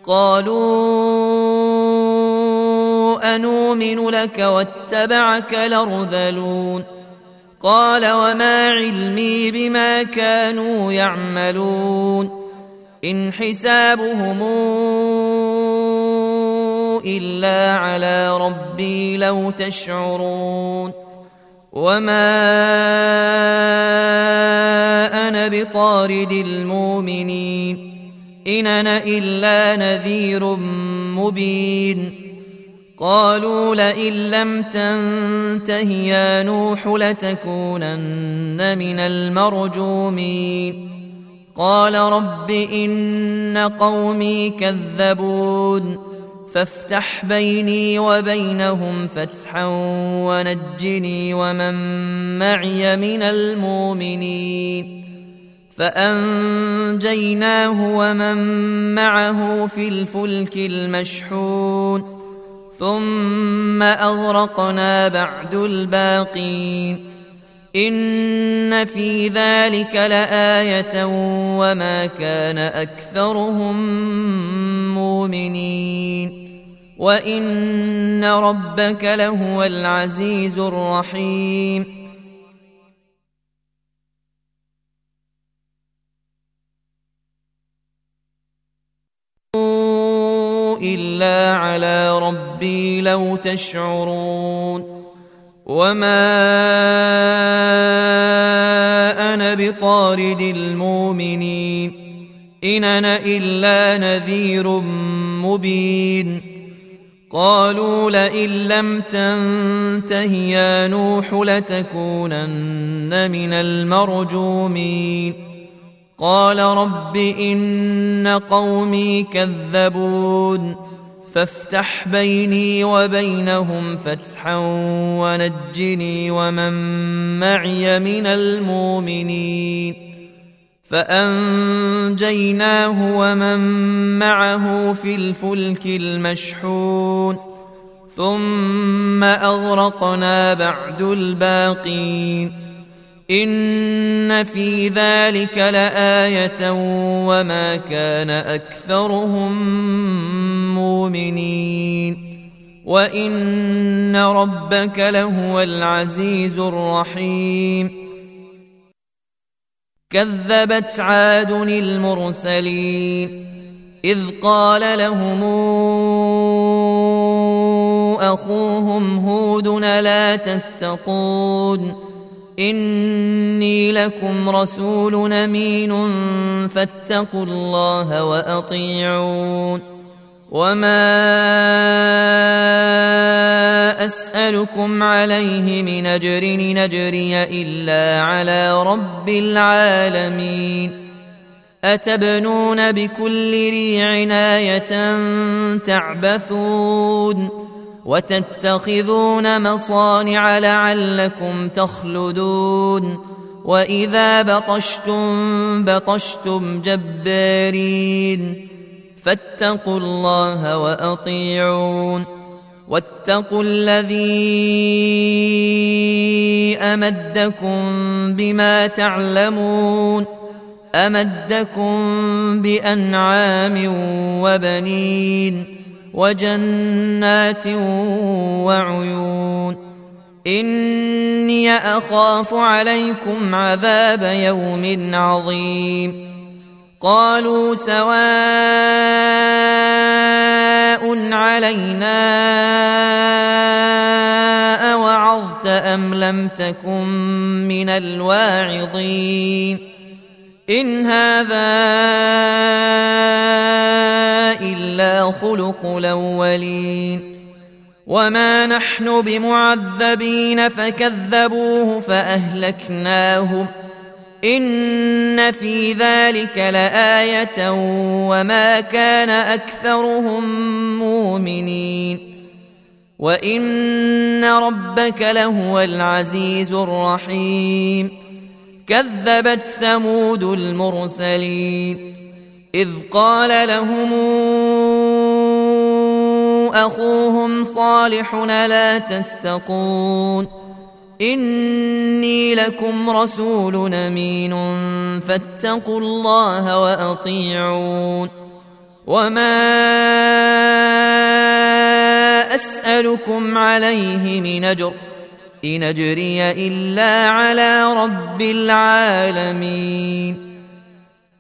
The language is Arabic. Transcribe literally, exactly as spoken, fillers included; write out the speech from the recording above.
قالوا أنؤمن لك واتبعك الأرذلون قال وما علمي بما كانوا يعملون إن حسابهم إلا على ربي لو تشعرون وما أنا بطارد المؤمنين إن أنا إلا نذير مبين قالوا لئن لم تنته يا نوح لتكونن من المرجومين قال رب إن قومي كذبون فافتح بيني وبينهم فتحا ونجني ومن معي من المؤمنين فأنجيناه ومن معه في الفلك المشحون ثم أغرقنا بعد الباقين إن في ذلك لآية وما كان أكثرهم مؤمنين وإن ربك لهو العزيز الرحيم إلا على ربي لو تشعرون وما أنا بطارد المؤمنين إن أنا إلا نذير مبين قالوا لئن لم تنته يا نوح لتكونن من المرجومين قال رب إن قومي كذبون فافتح بيني وبينهم فتحا ونجني ومن معي من المؤمنين فأنجيناه ومن معه في الفلك المشحون ثم أغرقنا بعد الباقين إن في ذلك لآية وما كان أكثرهم مؤمنين وإن ربك لهو العزيز الرحيم كذبت عاد المرسلين إذ قال لهم أخوهم هود لا تتقون إني لكم رسول أمين فاتقوا الله وأطيعون وما أسألكم عليه من أجر نجري إلا على رب العالمين أتبنون بكل ريع آية تعبثون وتتخذون مصانع لعلكم تخلدون وإذا بطشتم بطشتم جبارين فاتقوا الله وأطيعون واتقوا الذي أمدكم بما تعلمون أمدكم بأنعام وبنين وجنات وعيون إني أخاف عليكم عذاب يوم عظيم قالوا سواء علينا أوعظت أم لم تكن من الواعظين إن هذا إلا خلق الأولين وما نحن بمعذبين فكذبوه فأهلكناهم إن في ذلك لآية وما كان أكثرهم مؤمنين وإن ربك لهو العزيز الرحيم كذبت ثمود المرسلين إذ قال لهم أخوهم صالح لا تتقون إني لكم رسول أمين فاتقوا الله وأطيعون وما أسألكم عليه من أجر إن أجري إلا على رب العالمين